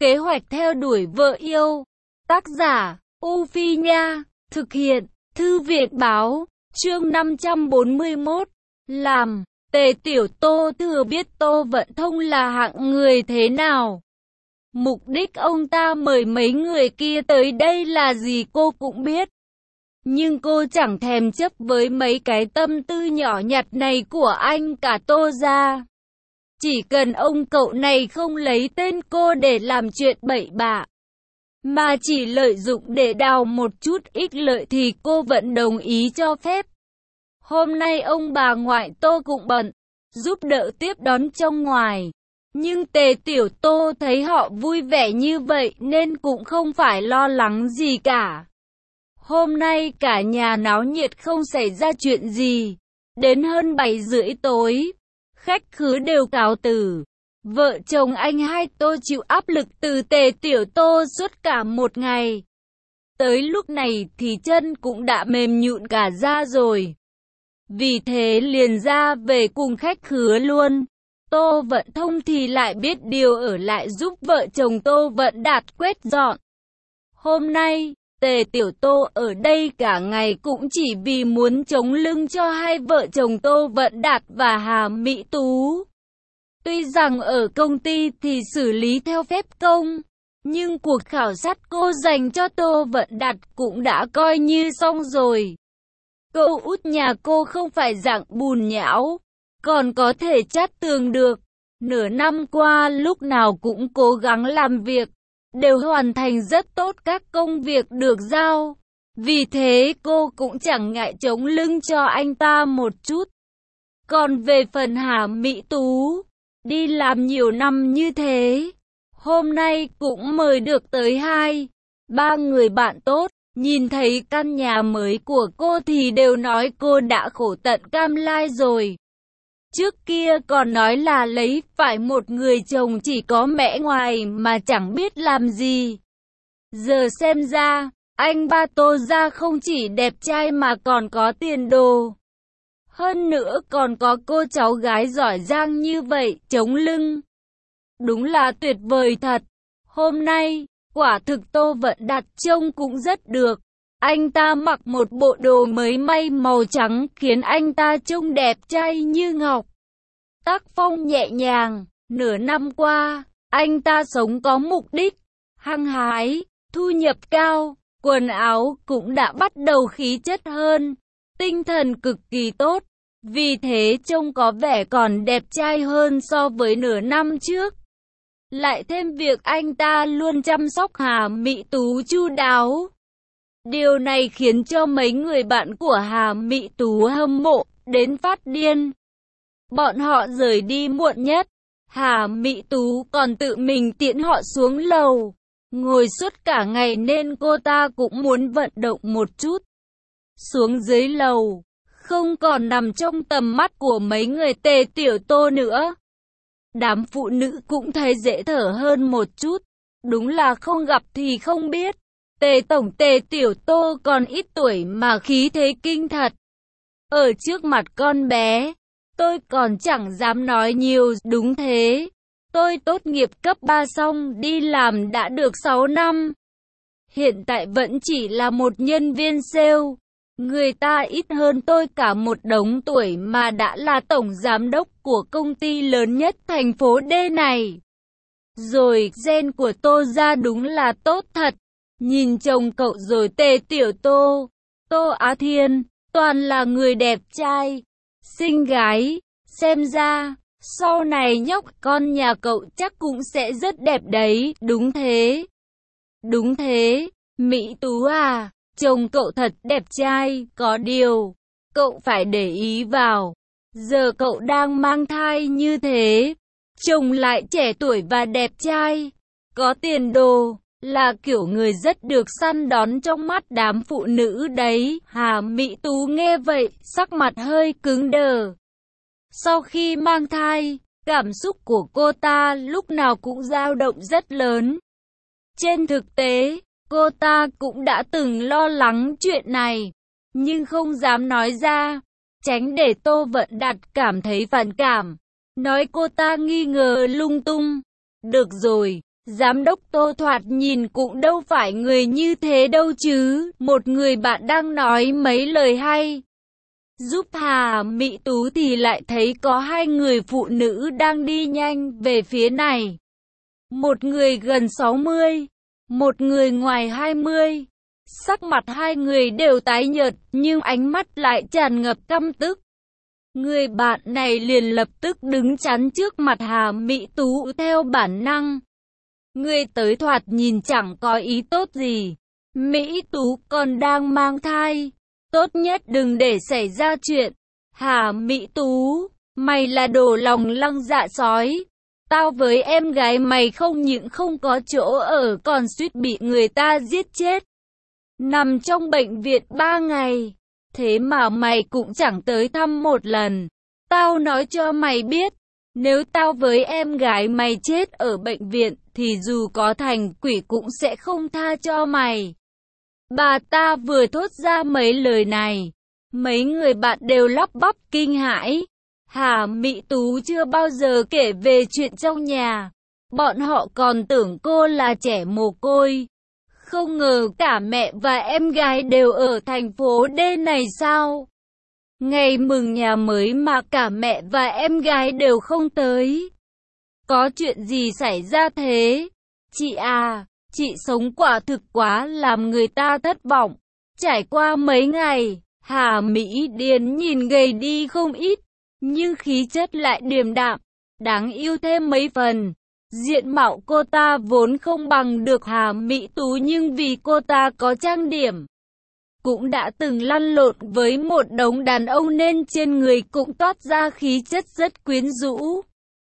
Kế hoạch theo đuổi vợ yêu. Tác giả, U Phi Nha. Thực hiện, Thư viện Báo. Chương 541. Làm. Tề Tiểu Tô thừa biết Tô Vận Thông là hạng người thế nào. Mục đích ông ta mời mấy người kia tới đây là gì cô cũng biết. Nhưng cô chẳng thèm chấp với mấy cái tâm tư nhỏ nhặt này của anh cả Tô gia. Chỉ cần ông cậu này không lấy tên cô để làm chuyện bậy bạ, mà chỉ lợi dụng để đào một chút ích lợi thì cô vẫn đồng ý cho phép. Hôm nay ông bà ngoại Tô cũng bận, giúp đỡ tiếp đón trong ngoài. Nhưng Tề Tiểu Tô thấy họ vui vẻ như vậy nên cũng không phải lo lắng gì cả. Hôm nay cả nhà náo nhiệt không xảy ra chuyện gì. Đến hơn 7:30 tối, khách khứa đều cáo từ. Vợ chồng anh hai Tô chịu áp lực từ Tề Tiểu Tô suốt cả một ngày. Tới lúc này thì chân cũng đã mềm nhũn cả ra rồi. Vì thế liền ra về cùng khách khứa luôn. Tô Vận Thông thì lại biết điều ở lại giúp vợ chồng Tô Vận Đạt quét dọn. Hôm nay, Tề Tiểu Tô ở đây cả ngày cũng chỉ vì muốn chống lưng cho hai vợ chồng Tô Vận Đạt và Hà Mỹ Tú. Tuy rằng ở công ty thì xử lý theo phép công, nhưng cuộc khảo sát cô dành cho Tô Vận Đạt cũng đã coi như xong rồi. Cậu út nhà cô không phải dạng bùn nhão, còn có thể chát tường được. Nửa năm qua lúc nào cũng cố gắng làm việc, đều hoàn thành rất tốt các công việc được giao. Vì thế cô cũng chẳng ngại chống lưng cho anh ta một chút. Còn về phần Hà Mỹ Tú, đi làm nhiều năm như thế, hôm nay cũng mời được tới 2-3 người bạn tốt. Nhìn thấy căn nhà mới của cô thì đều nói cô đã khổ tận cam lai rồi. Trước kia còn nói là lấy phải một người chồng chỉ có mẽ ngoài mà chẳng biết làm gì. Giờ xem ra, anh ba Tô gia không chỉ đẹp trai mà còn có tiền đồ. Hơn nữa còn có cô cháu gái giỏi giang như vậy, chống lưng. Đúng là tuyệt vời thật. Hôm nay, quả thực Tô Vận Đạt trông cũng rất được. Anh ta mặc một bộ đồ mới may màu trắng khiến anh ta trông đẹp trai như ngọc. Tác phong nhẹ nhàng, nửa năm qua, anh ta sống có mục đích, hăng hái, thu nhập cao, quần áo cũng đã bắt đầu khí chất hơn, tinh thần cực kỳ tốt, vì thế trông có vẻ còn đẹp trai hơn so với nửa năm trước. Lại thêm việc anh ta luôn chăm sóc Hà Mỹ Tú chu đáo. Điều này khiến cho mấy người bạn của Hà Mỹ Tú hâm mộ đến phát điên. Bọn họ rời đi muộn nhất, Hà Mỹ Tú còn tự mình tiễn họ xuống lầu. Ngồi suốt cả ngày nên cô ta cũng muốn vận động một chút. Xuống dưới lầu, không còn nằm trong tầm mắt của mấy người Tề Tiểu Tô nữa. Đám phụ nữ cũng thấy dễ thở hơn một chút. Đúng là không gặp thì không biết. Tề tổng Tề Tiểu Tô còn ít tuổi mà khí thế kinh thật. Ở trước mặt con bé, tôi còn chẳng dám nói nhiều. Đúng thế, tôi tốt nghiệp cấp 3 xong đi làm đã được 6 năm. Hiện tại vẫn chỉ là một nhân viên sale. Người ta ít hơn tôi cả một đống tuổi mà đã là tổng giám đốc của công ty lớn nhất thành phố D này. Rồi, gen của Tô gia đúng là tốt thật. Nhìn chồng cậu rồi Tề Tiểu Tô, Tô Á Thiên, toàn là người đẹp trai, xinh gái. Xem ra, sau này nhóc con nhà cậu chắc cũng sẽ rất đẹp đấy. Đúng thế. Đúng thế, Mỹ Tú à, chồng cậu thật đẹp trai, có điều, cậu phải để ý vào. Giờ cậu đang mang thai như thế, chồng lại trẻ tuổi và đẹp trai, có tiền đồ, là kiểu người rất được săn đón trong mắt đám phụ nữ đấy. Hà Mỹ Tú nghe vậy, sắc mặt hơi cứng đờ. Sau khi mang thai, cảm xúc của cô ta lúc nào cũng dao động rất lớn. Trên thực tế, cô ta cũng đã từng lo lắng chuyện này, nhưng không dám nói ra, tránh để Tô Vận Đạt cảm thấy phản cảm, nói cô ta nghi ngờ lung tung. Được rồi, Giám đốc Tô thoạt nhìn cũng đâu phải người như thế đâu chứ. Một người bạn đang nói mấy lời hay giúp Hà Mỹ Tú thì lại thấy có hai người phụ nữ đang đi nhanh về phía này. Một người gần 60, một người ngoài 20. Sắc mặt hai người đều tái nhợt, nhưng ánh mắt lại tràn ngập căm tức. Người bạn này liền lập tức đứng chắn trước mặt Hà Mỹ Tú theo bản năng. Người tới thoạt nhìn chẳng có ý tốt gì. Mỹ Tú còn đang mang thai. Tốt nhất đừng để xảy ra chuyện. Hà Mỹ Tú, mày là đồ lòng lăng dạ sói. Tao với em gái mày không những không có chỗ ở còn suýt bị người ta giết chết. Nằm trong bệnh viện 3 ngày. Thế mà mày cũng chẳng tới thăm một lần. Tao nói cho mày biết, nếu tao với em gái mày chết ở bệnh viện thì dù có thành quỷ cũng sẽ không tha cho mày. Bà ta vừa thốt ra mấy lời này, mấy người bạn đều lắp bắp kinh hãi. Hà Mỹ Tú chưa bao giờ kể về chuyện trong nhà. Bọn họ còn tưởng cô là trẻ mồ côi. Không ngờ cả mẹ và em gái đều ở thành phố D này sao? Ngày mừng nhà mới mà cả mẹ và em gái đều không tới. Có chuyện gì xảy ra thế? Chị à, chị sống quả thực quá làm người ta thất vọng. Trải qua mấy ngày, Hà Mỹ Điền nhìn gầy đi không ít, nhưng khí chất lại điềm đạm, đáng yêu thêm mấy phần. Diện mạo cô ta vốn không bằng được Hà Mỹ Tú, nhưng vì cô ta có trang điểm, cũng đã từng lăn lộn với một đống đàn ông nên trên người cũng toát ra khí chất rất quyến rũ.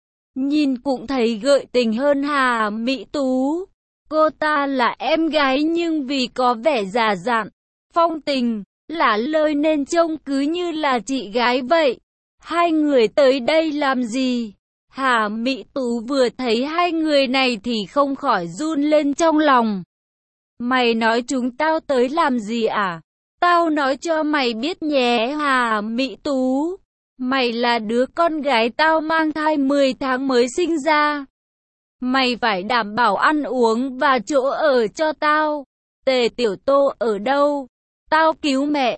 Nhìn cũng thấy gợi tình hơn Hà Mỹ Tú. Cô ta là em gái nhưng vì có vẻ già dặn, phong tình, lả lơi nên trông cứ như là chị gái vậy. Hai người tới đây làm gì? Hà Mỹ Tú vừa thấy hai người này thì không khỏi run lên trong lòng. Mày nói chúng tao tới làm gì à? Tao nói cho mày biết nhé Hà Mỹ Tú. Mày là đứa con gái tao mang thai 10 tháng mới sinh ra. Mày phải đảm bảo ăn uống và chỗ ở cho tao. Tề Tiểu Tô ở đâu? Tao cứu mẹ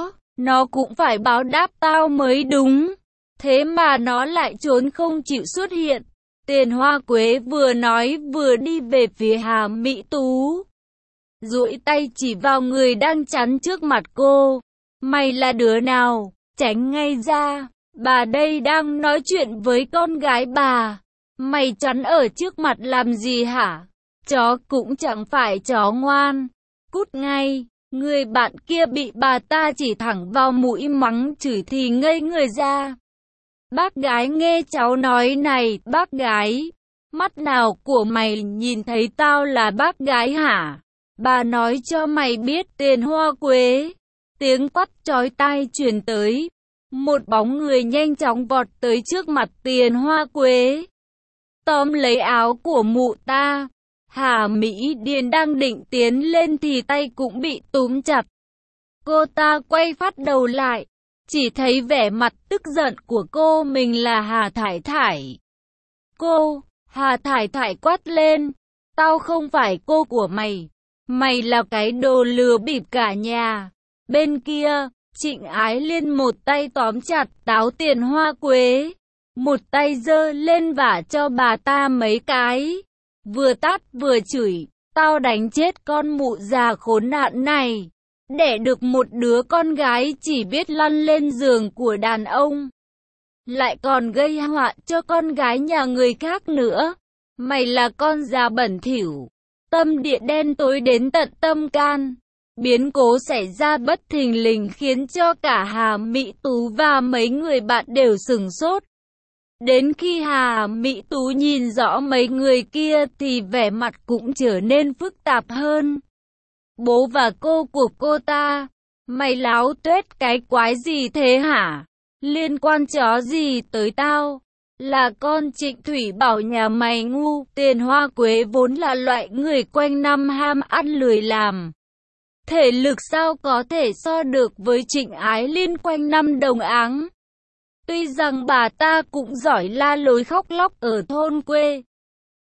nó cũng phải báo đáp tao mới đúng. Thế mà nó lại trốn không chịu xuất hiện. Tiền Hoa Quế vừa nói vừa đi về phía Hà Mỹ Tú, duỗi tay chỉ vào người đang chắn trước mặt cô. Mày là đứa nào? Tránh ngay ra. Bà đây đang nói chuyện với con gái bà. Mày chắn ở trước mặt làm gì hả? Chó cũng chẳng phải chó ngoan. Cút ngay. Người bạn kia bị bà ta chỉ thẳng vào mũi mắng chửi thì ngây người ra. Bác gái nghe cháu nói này, bác gái, mắt nào của mày nhìn thấy tao là bác gái hả? Bà nói cho mày biết Tiền Hoa Quế. Tiếng quát chói tai truyền tới. Một bóng người nhanh chóng vọt tới trước mặt Tiền Hoa Quế, tóm lấy áo của mụ ta. Hà Mỹ Điền đang định tiến lên thì tay cũng bị túm chặt. Cô ta quay phát đầu lại, chỉ thấy vẻ mặt tức giận của cô mình là Hà Thải Thải. Hà Thải Thải quát lên, tao không phải cô của mày. Mày là cái đồ lừa bịp cả nhà. Bên kia, Trịnh Ái Liên một tay tóm chặt táo Tiền Hoa Quế, một tay giơ lên vả cho bà ta mấy cái. Vừa tát vừa chửi, tao đánh chết con mụ già khốn nạn này. Đẻ được một đứa con gái chỉ biết lăn lên giường của đàn ông, lại còn gây họa cho con gái nhà người khác nữa. Mày là con già bẩn thỉu, tâm địa đen tối đến tận tâm can. Biến cố xảy ra bất thình lình khiến cho cả Hà Mỹ Tú và mấy người bạn đều sửng sốt. Đến khi Hà Mỹ Tú nhìn rõ mấy người kia thì vẻ mặt cũng trở nên phức tạp hơn. Bố và cô của cô ta, mày láo tuét cái quái gì thế hả? Liên quan chó gì tới tao? Là con Trịnh Thủy bảo nhà mày ngu. Tiền Hoa Quế vốn là loại người quanh năm ham ăn lười làm. Thể lực sao có thể so được với Trịnh Ái Liên quanh năm đồng áng. Tuy rằng bà ta cũng giỏi la lối khóc lóc ở thôn quê,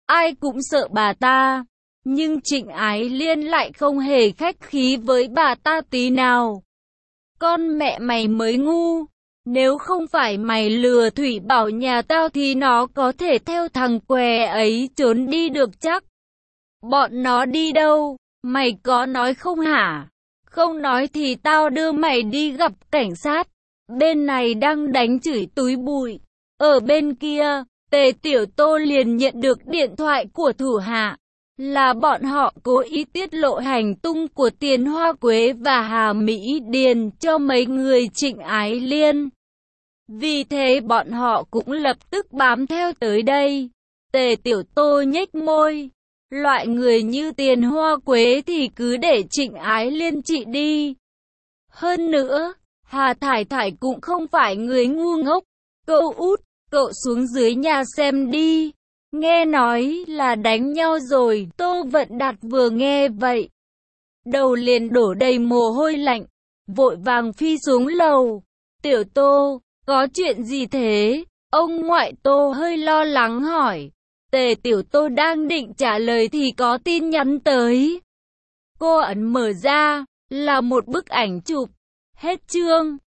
ai cũng sợ bà ta. Nhưng Trịnh Ái Liên lại không hề khách khí với bà ta tí nào. Con mẹ mày mới ngu. Nếu không phải mày lừa Thủy Bảo nhà tao thì nó có thể theo thằng què ấy trốn đi được chắc. Bọn nó đi đâu? Mày có nói không hả? Không nói thì tao đưa mày đi gặp cảnh sát. Bên này đang đánh chửi túi bụi. Ở bên kia, Tề Tiểu Tô liền nhận được điện thoại của thủ hạ. Là bọn họ cố ý tiết lộ hành tung của Tiền Hoa Quế và Hà Mỹ Điền cho mấy người Trịnh Ái Liên. Vì thế bọn họ cũng lập tức bám theo tới đây. Tề Tiểu Tô nhếch môi. Loại người như Tiền Hoa Quế thì cứ để Trịnh Ái Liên trị đi. Hơn nữa, Hà Thải Thải cũng không phải người ngu ngốc. Cậu út, cậu xuống dưới nhà xem đi. Nghe nói là đánh nhau rồi. Tô Vận Đạt vừa nghe vậy, đầu liền đổ đầy mồ hôi lạnh, vội vàng phi xuống lầu. Tiểu Tô, có chuyện gì thế? Ông ngoại Tô hơi lo lắng hỏi. Tề Tiểu Tô đang định trả lời thì có tin nhắn tới. Cô ấn mở ra, là một bức ảnh chụp. Hết chương.